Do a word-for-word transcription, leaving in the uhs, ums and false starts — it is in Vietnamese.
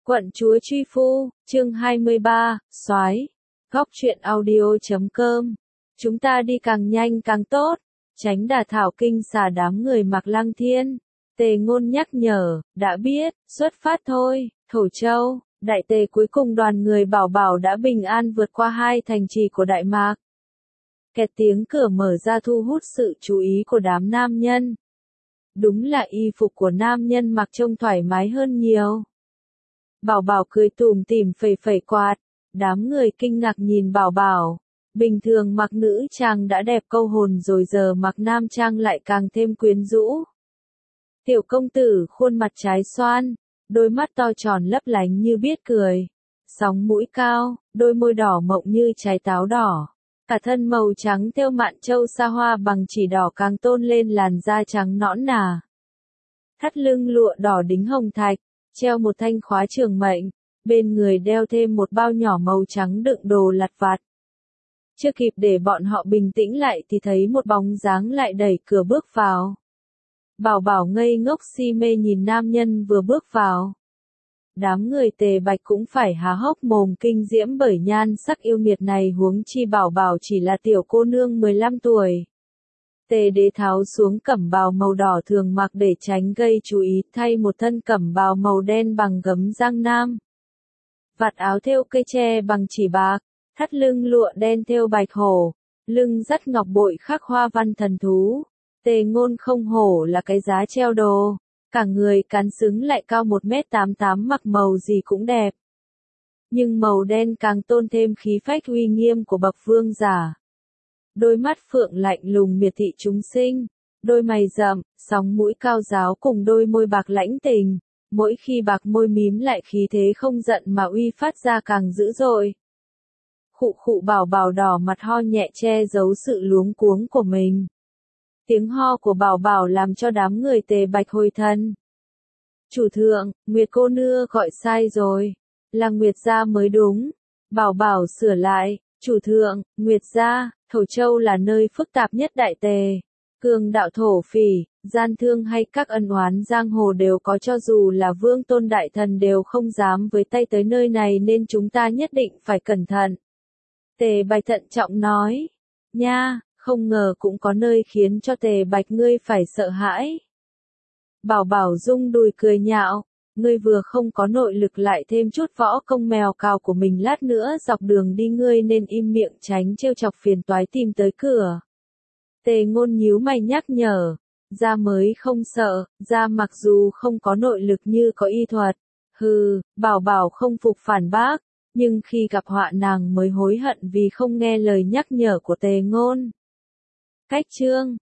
Quận chúa truy phu, chương hai mươi ba, soái. Góc truyện audio chấm com. Chúng ta đi càng nhanh càng tốt, tránh đả thảo kinh xà đám người Mạc Lăng Thiên. Tề Ngôn nhắc nhở, đã biết, xuất phát thôi. Thổ Châu, đại tề cuối cùng đoàn người Bảo Bảo đã bình an vượt qua hai thành trì của Đại Mạc. Kẹt tiếng cửa mở ra thu hút sự chú ý của đám nam nhân. Đúng là y phục của nam nhân mặc trông thoải mái hơn nhiều. Bảo Bảo cười tủm tỉm phẩy phẩy quạt, đám người kinh ngạc nhìn Bảo Bảo. Bình thường mặc nữ trang đã đẹp câu hồn rồi giờ mặc nam trang lại càng thêm quyến rũ. Tiểu công tử khuôn mặt trái xoan, đôi mắt to tròn lấp lánh như biết cười, sóng mũi cao, đôi môi đỏ mọng như trái táo đỏ. Cả thân màu trắng thêu mạn châu sa hoa bằng chỉ đỏ càng tôn lên làn da trắng nõn nà. Thắt lưng lụa đỏ đính hồng thạch, treo một thanh khóa trường mệnh, bên người đeo thêm một bao nhỏ màu trắng đựng đồ lặt vặt. Chưa kịp để bọn họ bình tĩnh lại thì thấy một bóng dáng lại đẩy cửa bước vào. Bảo Bảo ngây ngốc si mê nhìn nam nhân vừa bước vào. Đám người Tề Bạch cũng phải há hốc mồm kinh diễm bởi nhan sắc yêu nghiệt này, huống chi Bảo Bảo chỉ là tiểu cô nương mười lăm tuổi. Tề Đế tháo xuống cẩm bào màu đỏ thường mặc để tránh gây chú ý, thay một thân cẩm bào màu đen bằng gấm giang nam. Vạt áo thêu cây tre bằng chỉ bạc, thắt lưng lụa đen thêu bạch hổ, lưng dắt ngọc bội khắc hoa văn thần thú. Tề Ngôn không hổ là cái giá treo đồ, cả người cán xứng lại cao một mét tám mươi tám, mặc màu gì cũng đẹp. Nhưng màu đen càng tôn thêm khí phách uy nghiêm của bậc vương giả. Đôi mắt phượng lạnh lùng miệt thị chúng sinh, đôi mày rậm, sóng mũi cao ráo cùng đôi môi bạc lãnh tình, mỗi khi bạc môi mím lại khí thế không giận mà uy phát ra càng dữ dội. Khụ khụ. Bảo Bảo đỏ mặt ho nhẹ che giấu sự luống cuống của mình. Tiếng ho của Bảo Bảo làm cho đám người Tề Bạch hồi thân. Chủ thượng, Nguyệt cô nương gọi sai rồi, là Nguyệt gia mới đúng. Bảo Bảo sửa lại, chủ thượng, Nguyệt gia. Thổ Châu là nơi phức tạp nhất đại tề. Cường đạo thổ phỉ, gian thương hay các ân oán giang hồ đều có, cho dù là vương tôn đại thần đều không dám với tay tới nơi này nên chúng ta nhất định phải cẩn thận. Tề Bạch thận trọng nói. Nha, không ngờ cũng có nơi khiến cho Tề Bạch ngươi phải sợ hãi. Bảo Bảo rung đùi cười nhạo. Ngươi vừa không có nội lực lại thêm chút võ công mèo cào của mình, lát nữa dọc đường đi ngươi nên im miệng tránh trêu chọc phiền toái tìm tới cửa. Tề Ngôn nhíu mày nhắc nhở, gia mới không sợ, gia mặc dù không có nội lực như có y thuật. Hừ, Bảo Bảo không phục phản bác, nhưng khi gặp họa nàng mới hối hận vì không nghe lời nhắc nhở của Tề Ngôn. Cách chương